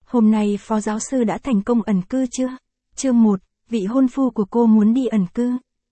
Hôm nay phó giáo sư đã thành công ẩn cư chưa? Chương 1, vị hôn phu của cô muốn đi ẩn cư.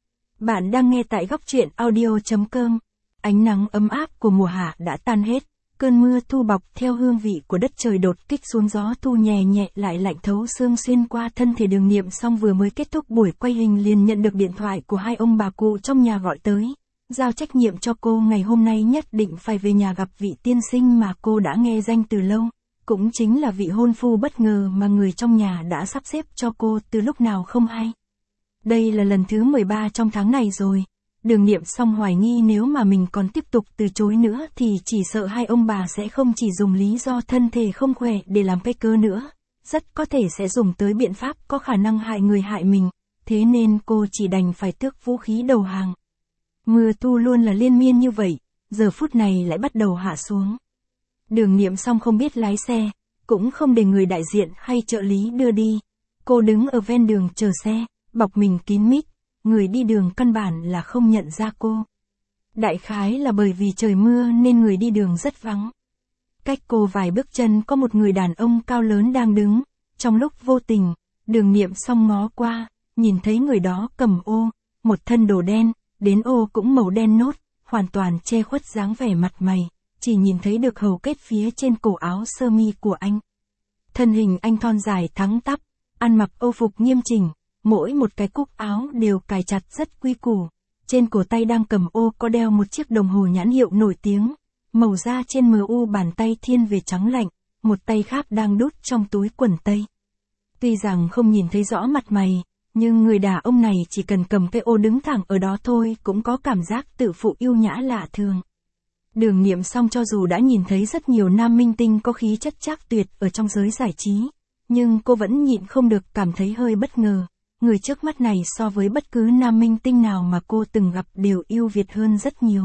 Bạn đang nghe tại góc truyện audio.com. Ánh nắng ấm áp của mùa hạ đã tan hết, cơn mưa thu bọc theo hương vị của đất trời đột kích xuống, gió thu nhẹ nhẹ lại lạnh thấu xương xuyên qua thân thể. Đường Niệm Song vừa mới kết thúc buổi quay hình liền nhận được điện thoại của hai ông bà cụ trong nhà gọi tới, giao trách nhiệm cho cô ngày hôm nay nhất định phải về nhà gặp vị tiên sinh mà cô đã nghe danh từ lâu, cũng chính là vị hôn phu bất ngờ mà người trong nhà đã sắp xếp cho cô từ lúc nào không hay. Đây là lần thứ 13 trong tháng này rồi. Đường Niệm Song hoài nghi nếu mà mình còn tiếp tục từ chối nữa thì chỉ sợ hai ông bà sẽ không chỉ dùng lý do thân thể không khỏe để làm cái cớ nữa, rất có thể sẽ dùng tới biện pháp có khả năng hại người hại mình, thế nên cô chỉ đành phải tước vũ khí đầu hàng. Mưa thu luôn là liên miên như vậy, giờ phút này lại bắt đầu hạ xuống. Đường Niệm Song không biết lái xe, cũng không để người đại diện hay trợ lý đưa đi. Cô đứng ở ven đường chờ xe, bọc mình kín mít, người đi đường căn bản là không nhận ra cô. Đại khái là bởi vì trời mưa nên người đi đường rất vắng. Cách cô vài bước chân có một người đàn ông cao lớn đang đứng, trong lúc vô tình, Đường Niệm Song ngó qua, nhìn thấy người đó cầm ô, một thân đồ đen, đến ô cũng màu đen nốt, hoàn toàn che khuất dáng vẻ mặt mày, chỉ nhìn thấy được hầu kết phía trên cổ áo sơ mi của anh. Thân hình anh thon dài thẳng tắp, ăn mặc âu phục nghiêm chỉnh, mỗi một cái cúc áo đều cài chặt rất quy củ. Trên cổ tay đang cầm ô có đeo một chiếc đồng hồ nhãn hiệu nổi tiếng, màu da trên MU, bàn tay thiên về trắng lạnh, một tay khác đang đút trong túi quần tây. Tuy rằng không nhìn thấy rõ mặt mày, nhưng người đàn ông này chỉ cần cầm cái ô đứng thẳng ở đó thôi cũng có cảm giác tự phụ yêu nhã lạ thường. Đường Niệm Song cho dù đã nhìn thấy rất nhiều nam minh tinh có khí chất trác tuyệt ở trong giới giải trí, nhưng cô vẫn nhịn không được cảm thấy hơi bất ngờ. Người trước mắt này so với bất cứ nam minh tinh nào mà cô từng gặp đều ưu việt hơn rất nhiều.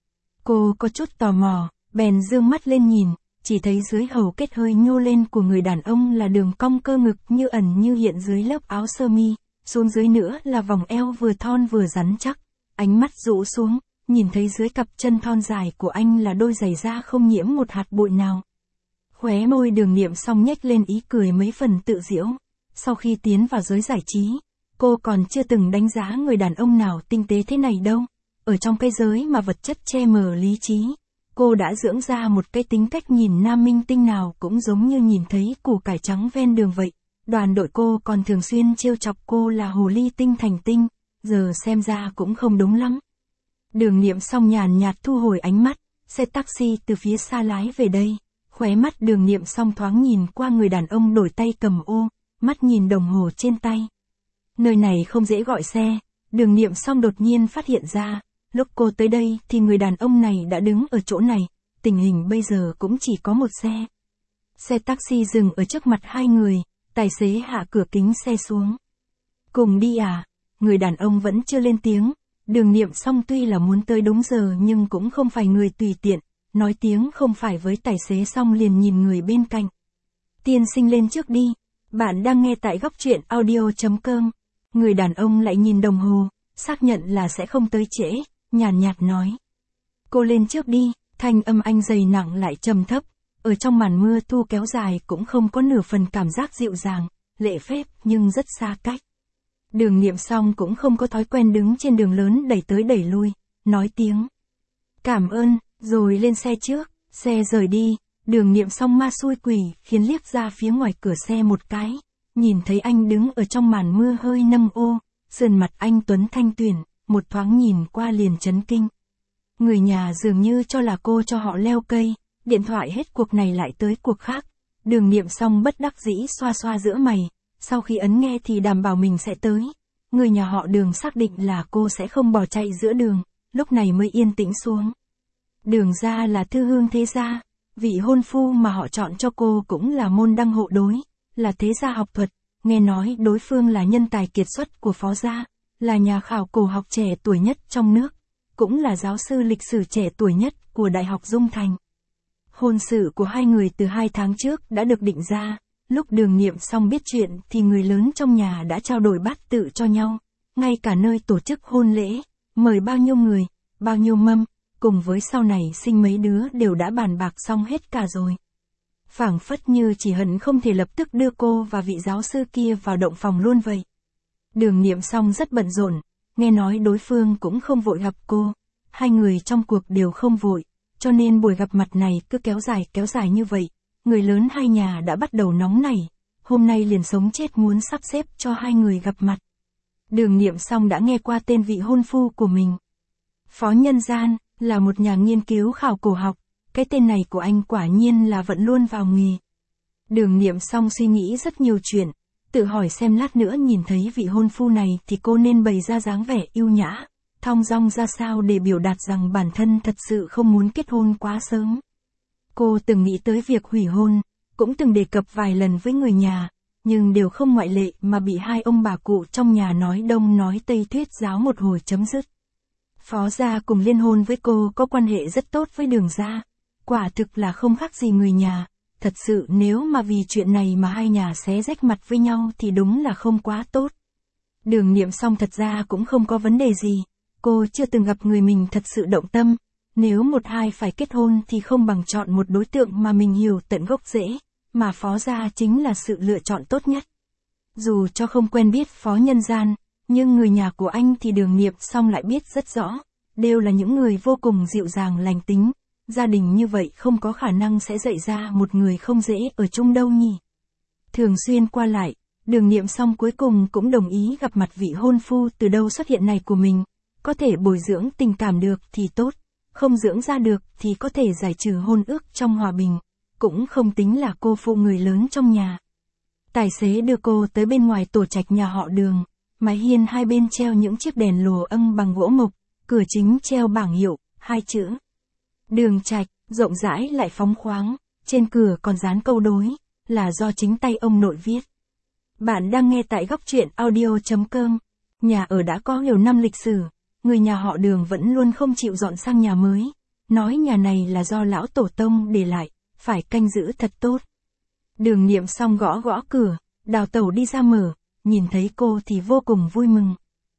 Cô có chút tò mò, bèn dương mắt lên nhìn, chỉ thấy dưới hầu kết hơi nhô lên của người đàn ông là đường cong cơ ngực như ẩn như hiện dưới lớp áo sơ mi, xuống dưới nữa là vòng eo vừa thon vừa rắn chắc. Ánh mắt rũ xuống, nhìn thấy dưới cặp chân thon dài của anh là đôi giày da không nhiễm một hạt bụi nào. Khóe môi Đường Niệm Song nhếch lên ý cười mấy phần tự giễu. Sau khi tiến vào giới giải trí, cô còn chưa từng đánh giá người đàn ông nào tinh tế thế này đâu. Ở trong cái giới mà vật chất che mờ lý trí, cô đã dưỡng ra một cái tính cách nhìn nam minh tinh nào cũng giống như nhìn thấy củ cải trắng ven đường vậy. Đoàn đội cô còn thường xuyên trêu chọc cô là hồ ly tinh thành tinh, giờ xem ra cũng không đúng lắm. Đường Niệm Song nhàn nhạt thu hồi ánh mắt, xe taxi từ phía xa lái về đây. Khóe mắt Đường Niệm Song thoáng nhìn qua người đàn ông đổi tay cầm ô, mắt nhìn đồng hồ trên tay. Nơi này không dễ gọi xe, Đường Niệm Song đột nhiên phát hiện ra, lúc cô tới đây thì người đàn ông này đã đứng ở chỗ này, tình hình bây giờ cũng chỉ có một xe. Xe taxi dừng ở trước mặt hai người, tài xế hạ cửa kính xe xuống. Cùng đi à? Người đàn ông vẫn chưa lên tiếng. Đường Niệm Song tuy là muốn tới đúng giờ nhưng cũng không phải người tùy tiện, nói tiếng không phải với tài xế xong liền nhìn người bên cạnh. Tiên sinh lên trước đi, bạn đang nghe tại góc truyện audio.com. Người đàn ông lại nhìn đồng hồ, xác nhận là sẽ không tới trễ, nhàn nhạt nói. Cô lên trước đi, thanh âm anh dày nặng lại trầm thấp, ở trong màn mưa thu kéo dài cũng không có nửa phần cảm giác dịu dàng, lễ phép nhưng rất xa cách. Đường Niệm Song cũng không có thói quen đứng trên đường lớn đẩy tới đẩy lui, nói tiếng cảm ơn, rồi lên xe trước. Xe rời đi, Đường Niệm Song ma xui quỷ khiến liếc ra phía ngoài cửa xe một cái, nhìn thấy anh đứng ở trong màn mưa hơi nâng ô, sườn mặt anh tuấn thanh tuyển, một thoáng nhìn qua liền chấn kinh. Người nhà dường như cho là cô cho họ leo cây, điện thoại hết cuộc này lại tới cuộc khác. Đường Niệm Song bất đắc dĩ xoa xoa giữa mày, sau khi ấn nghe thì đảm bảo mình sẽ tới. Người nhà họ Đường xác định là cô sẽ không bỏ chạy giữa đường, lúc này mới yên tĩnh xuống. Đường gia là thư hương thế gia, vị hôn phu mà họ chọn cho cô cũng là môn đăng hộ đối, là thế gia học thuật, nghe nói đối phương là nhân tài kiệt xuất của phó gia, là nhà khảo cổ học trẻ tuổi nhất trong nước, cũng là giáo sư lịch sử trẻ tuổi nhất của Đại học Dung Thành. Hôn sự của hai người từ 2 tháng trước đã được định ra, lúc Đường Niệm Song biết chuyện thì người lớn trong nhà đã trao đổi bát tự cho nhau, ngay cả nơi tổ chức hôn lễ, mời bao nhiêu người, bao nhiêu mâm, cùng với sau này sinh mấy đứa đều đã bàn bạc xong hết cả rồi. phảng phất như chỉ hận không thể lập tức đưa cô và vị giáo sư kia vào động phòng luôn vậy. Đường Niệm Song rất bận rộn, nghe nói đối phương cũng không vội gặp cô, hai người trong cuộc đều không vội, cho nên buổi gặp mặt này cứ kéo dài như vậy, người lớn hai nhà đã bắt đầu nóng nảy, hôm nay liền sống chết muốn sắp xếp cho hai người gặp mặt. Đường Niệm Song đã nghe qua tên vị hôn phu của mình. Phó Nhân Gian, là một nhà nghiên cứu khảo cổ học, cái tên này của anh quả nhiên là vẫn luôn vào nghề. Đường Niệm Song suy nghĩ rất nhiều chuyện, tự hỏi xem lát nữa nhìn thấy vị hôn phu này thì cô nên bày ra dáng vẻ yêu nhã, thong dong ra sao để biểu đạt rằng bản thân thật sự không muốn kết hôn quá sớm. Cô từng nghĩ tới việc hủy hôn, cũng từng đề cập vài lần với người nhà, nhưng đều không ngoại lệ mà bị hai ông bà cụ trong nhà nói đông nói tây thuyết giáo một hồi chấm dứt. Phó gia cùng liên hôn với cô có quan hệ rất tốt với Đường gia, quả thực là không khác gì người nhà, thật sự nếu mà vì chuyện này mà hai nhà xé rách mặt với nhau thì đúng là không quá tốt. Đường Niệm Song thật ra cũng không có vấn đề gì, cô chưa từng gặp người mình thật sự động tâm, nếu một hai phải kết hôn thì không bằng chọn một đối tượng mà mình hiểu tận gốc rễ, mà Phó gia chính là sự lựa chọn tốt nhất. Dù cho không quen biết Phó Nhân Gian, nhưng người nhà của anh thì Đường Niệm Song lại biết rất rõ, đều là những người vô cùng dịu dàng lành tính, gia đình như vậy không có khả năng sẽ dạy ra một người không dễ ở chung đâu nhỉ. Thường xuyên qua lại, Đường Niệm Song cuối cùng cũng đồng ý gặp mặt vị hôn phu từ đâu xuất hiện này của mình, có thể bồi dưỡng tình cảm được thì tốt, không dưỡng ra được thì có thể giải trừ hôn ước trong hòa bình, cũng không tính là cô phụ người lớn trong nhà. Tài xế đưa cô tới bên ngoài tổ trạch nhà họ Đường, mái hiên hai bên treo những chiếc đèn lồ âm bằng gỗ mộc, cửa chính treo bảng hiệu, hai chữ Đường Trạch, rộng rãi lại phóng khoáng, trên cửa còn dán câu đối, là do chính tay ông nội viết. Bạn đang nghe tại góc truyện audio.com. Nhà ở đã có nhiều năm lịch sử, người nhà họ Đường vẫn luôn không chịu dọn sang nhà mới, nói nhà này là do lão tổ tông để lại, phải canh giữ thật tốt. Đường Niệm Song gõ gõ cửa, Đào Tẩu đi ra mở, nhìn thấy cô thì vô cùng vui mừng.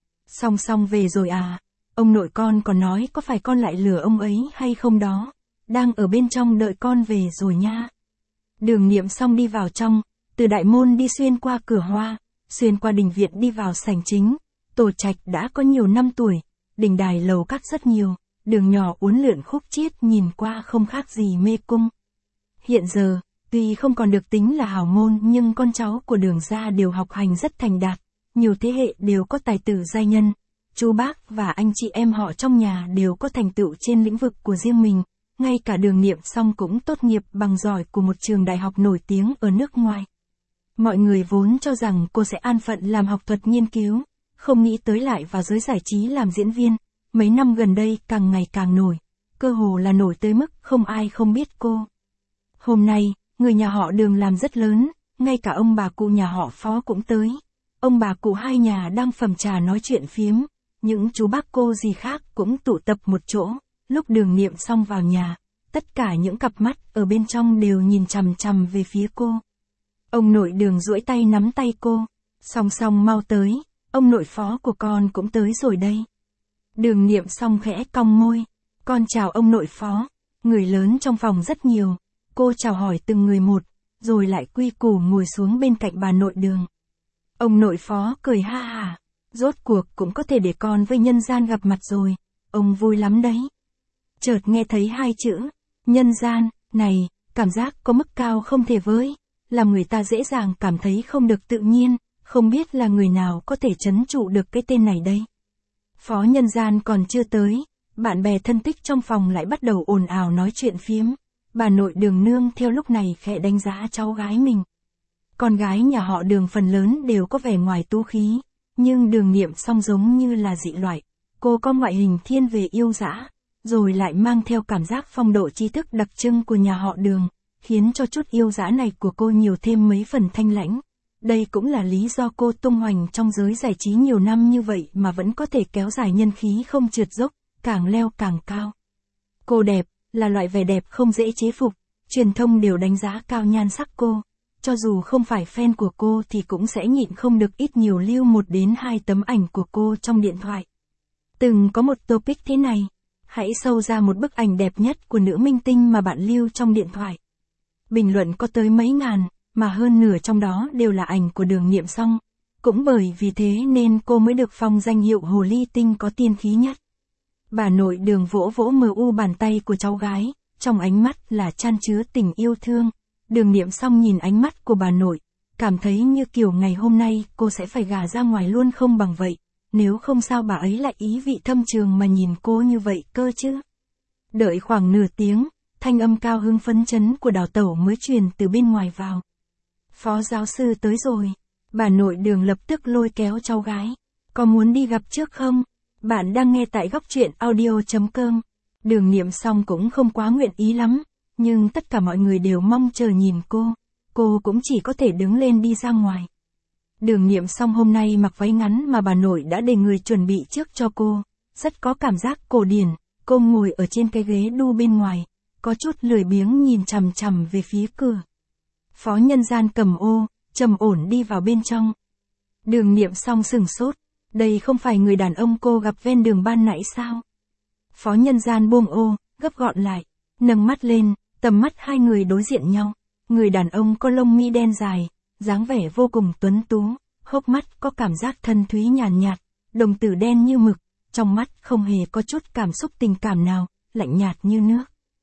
Song về rồi à, ông nội con còn nói có phải con lại lừa ông ấy hay không đó, đang ở bên trong đợi con về rồi nha. Đường Niệm Song đi vào trong, từ đại môn đi xuyên qua cửa hoa, xuyên qua đình viện đi vào sảnh chính, tổ trạch đã có nhiều năm tuổi, đình đài lầu các rất nhiều, đường nhỏ uốn lượn khúc chiết nhìn qua không khác gì mê cung. Hiện giờ, tuy không còn được tính là hào môn nhưng con cháu của Đường gia đều học hành rất thành đạt, nhiều thế hệ đều có tài tử giai nhân, chú bác và anh chị em họ trong nhà đều có thành tựu trên lĩnh vực của riêng mình, ngay cả Đường Niệm Song cũng tốt nghiệp bằng giỏi của một trường đại học nổi tiếng ở nước ngoài. Mọi người vốn cho rằng cô sẽ an phận làm học thuật nghiên cứu, không nghĩ tới lại vào giới giải trí làm diễn viên, mấy năm gần đây càng ngày càng nổi, cơ hồ là nổi tới mức không ai không biết cô. Hôm nay, người nhà họ Đường làm rất lớn, ngay cả ông bà cụ nhà họ Phó cũng tới. Ông bà cụ hai nhà đang phẩm trà nói chuyện phiếm, những chú bác cô gì khác cũng tụ tập một chỗ, lúc Đường Niệm Song vào nhà, tất cả những cặp mắt ở bên trong đều nhìn chằm chằm về phía cô. Ông nội Đường duỗi tay nắm tay cô, Song mau tới, ông nội Phó của con cũng tới rồi đây. Đường Niệm Song khẽ cong môi, con chào ông nội Phó, người lớn trong phòng rất nhiều, cô chào hỏi từng người một, rồi lại quy củ ngồi xuống bên cạnh bà nội Đường. Ông nội Phó cười ha hả, rốt cuộc cũng có thể để con với Nhân Gian gặp mặt rồi, ông vui lắm đấy. Chợt nghe thấy hai chữ, Nhân Gian, này, cảm giác có mức cao không thể với, làm người ta dễ dàng cảm thấy không được tự nhiên, không biết là người nào có thể trấn trụ được cái tên này đây. Phó Nhân Gian còn chưa tới, bạn bè thân tích trong phòng lại bắt đầu ồn ào nói chuyện phiếm, bà nội Đường nương theo lúc này khẽ đánh giá cháu gái mình. Con gái nhà họ Đường phần lớn đều có vẻ ngoài tú khí, nhưng Đường Niệm Song giống như là dị loại, cô có ngoại hình thiên về yêu dã, rồi lại mang theo cảm giác phong độ trí thức đặc trưng của nhà họ Đường, khiến cho chút yêu dã này của cô nhiều thêm mấy phần thanh lãnh. Đây cũng là lý do cô tung hoành trong giới giải trí nhiều năm như vậy mà vẫn có thể kéo dài nhân khí không trượt dốc, càng leo càng cao. Cô đẹp, là loại vẻ đẹp không dễ chế phục, truyền thông đều đánh giá cao nhan sắc cô. Cho dù không phải fan của cô thì cũng sẽ nhịn không được ít nhiều lưu 1 đến 2 tấm ảnh của cô trong điện thoại. Từng có một topic thế này, hãy sâu ra một bức ảnh đẹp nhất của nữ minh tinh mà bạn lưu trong điện thoại. bình luận có tới mấy ngàn, mà hơn nửa trong đó đều là ảnh của Đường Niệm Song. Cũng bởi vì thế nên cô mới được phong danh hiệu hồ ly tinh có tiên khí nhất. Bà nội Đường vỗ vỗ mờ u bàn tay của cháu gái, trong ánh mắt là chan chứa tình yêu thương. Đường Niệm Song nhìn ánh mắt của bà nội, cảm thấy như kiểu ngày hôm nay cô sẽ phải gả ra ngoài luôn không bằng vậy, nếu không sao bà ấy lại ý vị thâm trường mà nhìn cô như vậy cơ chứ. Đợi khoảng nửa tiếng, thanh âm cao hứng phấn chấn của Đào Tẩu mới truyền từ bên ngoài vào. Phó giáo sư tới rồi. Bà nội Đường lập tức lôi kéo cháu gái. Có muốn đi gặp trước không? Bạn đang nghe tại góc truyện audio.com. Đường Niệm Song cũng không quá nguyện ý lắm, nhưng tất cả mọi người đều mong chờ nhìn cô cũng chỉ có thể đứng lên đi ra ngoài. Đường Niệm Song hôm nay mặc váy ngắn mà bà nội đã để người chuẩn bị trước cho cô, rất có cảm giác cổ điển. Cô ngồi ở trên cái ghế đu bên ngoài, có chút lười biếng nhìn chằm chằm về phía cửa. Phó Nhân Gian cầm ô, trầm ổn đi vào bên trong. Đường Niệm Song sửng sốt, đây không phải người đàn ông cô gặp ven đường ban nãy sao? Phó Nhân Gian buông ô, gấp gọn lại, nâng mắt lên, tầm mắt hai người đối diện nhau. Người đàn ông có lông mi đen dài, dáng vẻ vô cùng tuấn tú, hốc mắt có cảm giác thân thúy nhàn nhạt, đồng tử đen như mực, trong mắt không hề có chút cảm xúc tình cảm nào, lạnh nhạt như nước.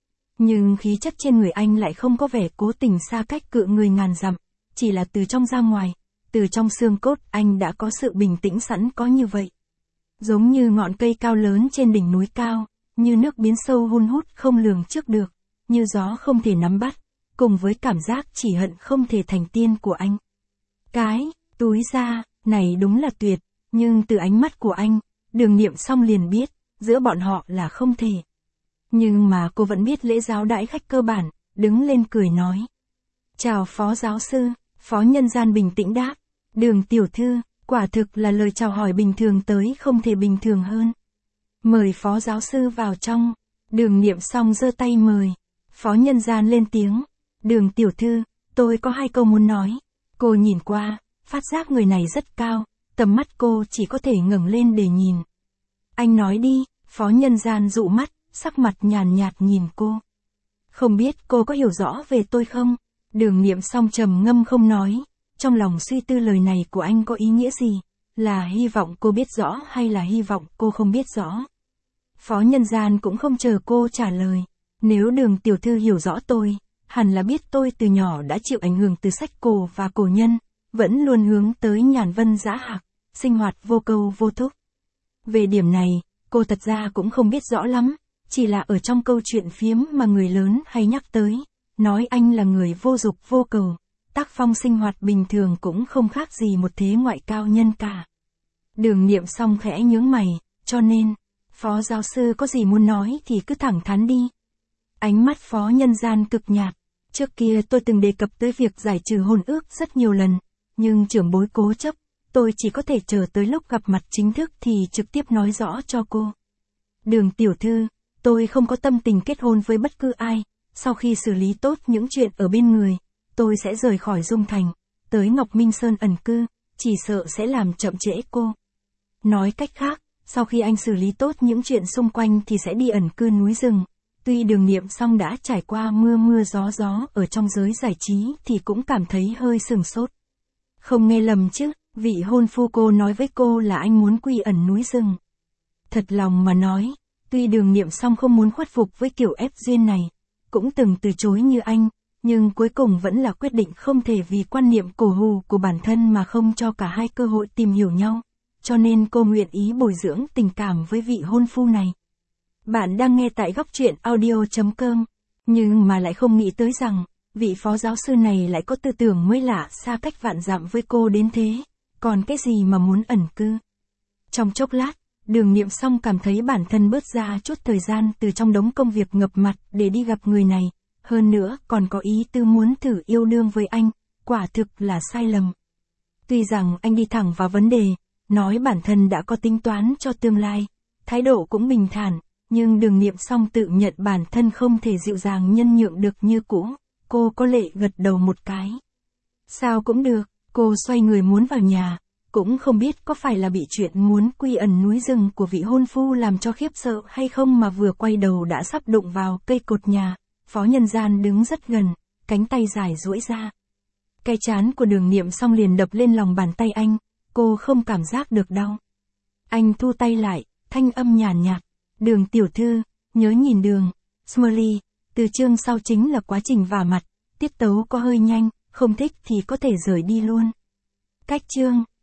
Nhưng khí chất trên người anh lại không có vẻ cố tình xa cách cự người ngàn dặm, chỉ là từ trong ra ngoài, từ trong xương cốt anh đã có sự bình tĩnh sẵn có như vậy. Giống như ngọn cây cao lớn trên đỉnh núi cao, như nước biến sâu hun hút không lường trước được, như gió không thể nắm bắt, cùng với cảm giác chỉ hận không thể thành tiên của anh. Cái túi da này đúng là tuyệt, nhưng từ ánh mắt của anh, Đường Niệm Song liền biết, giữa bọn họ là không thể. Nhưng mà cô vẫn biết lễ giáo đãi khách cơ bản, đứng lên cười nói. Chào Phó giáo sư. Phó Nhân Gian bình tĩnh đáp. Đường tiểu thư, quả thực là lời chào hỏi bình thường tới không thể bình thường hơn. Mời Phó giáo sư vào trong. Đường Niệm Song giơ tay mời. Phó Nhân Gian lên tiếng. Đường tiểu thư, tôi có 2 câu muốn nói. Cô nhìn qua, phát giác người này rất cao, tầm mắt cô chỉ có thể ngẩng lên để nhìn. Anh nói đi. Phó Nhân Gian dụ mắt, sắc mặt nhàn nhạt nhìn cô. Không biết cô có hiểu rõ về tôi không? Đường Niệm Song trầm ngâm không nói, trong lòng suy tư lời này của anh có ý nghĩa gì, là hy vọng cô biết rõ hay là hy vọng cô không biết rõ. Phó Nhân Gian cũng không chờ cô trả lời, nếu Đường tiểu thư hiểu rõ tôi, hẳn là biết tôi từ nhỏ đã chịu ảnh hưởng từ sách cổ và cổ nhân, vẫn luôn hướng tới nhàn vân dã hạc, sinh hoạt vô câu vô thúc. Về điểm này, cô thật ra cũng không biết rõ lắm, chỉ là ở trong câu chuyện phiếm mà người lớn hay nhắc tới, nói anh là người vô dục vô cầu, tác phong sinh hoạt bình thường cũng không khác gì một thế ngoại cao nhân cả. Đường Niệm Song khẽ nhướng mày, cho nên, Phó giáo sư có gì muốn nói thì cứ thẳng thắn đi. Ánh mắt Phó Nhân Gian cực nhạt, trước kia tôi từng đề cập tới việc giải trừ hôn ước rất nhiều lần, nhưng trưởng bối cố chấp, tôi chỉ có thể chờ tới lúc gặp mặt chính thức thì trực tiếp nói rõ cho cô. Đường tiểu thư, tôi không có tâm tình kết hôn với bất cứ ai, sau khi xử lý tốt những chuyện ở bên người, tôi sẽ rời khỏi Dung Thành, tới Ngọc Minh Sơn ẩn cư, chỉ sợ sẽ làm chậm trễ cô. Nói cách khác, sau khi anh xử lý tốt những chuyện xung quanh thì sẽ đi ẩn cư núi rừng. Tuy Đường Niệm Song đã trải qua mưa gió ở trong giới giải trí thì cũng cảm thấy hơi sừng sốt. Không nghe lầm chứ, vị hôn phu cô nói với cô là anh muốn quy ẩn núi rừng. Thật lòng mà nói, tuy Đường Niệm Song không muốn khuất phục với kiểu ép duyên này, cũng từng từ chối như anh, nhưng cuối cùng vẫn là quyết định không thể vì quan niệm cổ hủ của bản thân mà không cho cả hai cơ hội tìm hiểu nhau, cho nên cô nguyện ý bồi dưỡng tình cảm với vị hôn phu này. Bạn đang nghe tại góc truyện audio.com, nhưng mà lại không nghĩ tới rằng, vị phó giáo sư này lại có tư tưởng mới lạ xa cách vạn dặm với cô đến thế, còn cái gì mà muốn ẩn cư. Trong chốc lát, Đường Niệm Song cảm thấy bản thân bớt ra chút thời gian từ trong đống công việc ngập mặt để đi gặp người này, hơn nữa còn có ý tư muốn thử yêu đương với anh, quả thực là sai lầm. Tuy rằng anh đi thẳng vào vấn đề, nói bản thân đã có tính toán cho tương lai, thái độ cũng bình thản, nhưng Đường Niệm Song tự nhận bản thân không thể dịu dàng nhân nhượng được như cũ, cô có lệ gật đầu một cái. Sao cũng được, cô xoay người muốn vào nhà, cũng không biết có phải là bị chuyện muốn quy ẩn núi rừng của vị hôn phu làm cho khiếp sợ hay không mà vừa quay đầu đã sắp đụng vào cây cột nhà. Phó Nhân Gian đứng rất gần, cánh tay dài duỗi ra. Cái trán của Đường Niệm Song liền đập lên lòng bàn tay anh, cô không cảm giác được đau. Anh thu tay lại, thanh âm nhàn nhạt. Đường tiểu thư, nhớ nhìn đường, Smiley, từ chương sau chính là quá trình vả mặt, tiết tấu có hơi nhanh, không thích thì có thể rời đi luôn. Cách chương.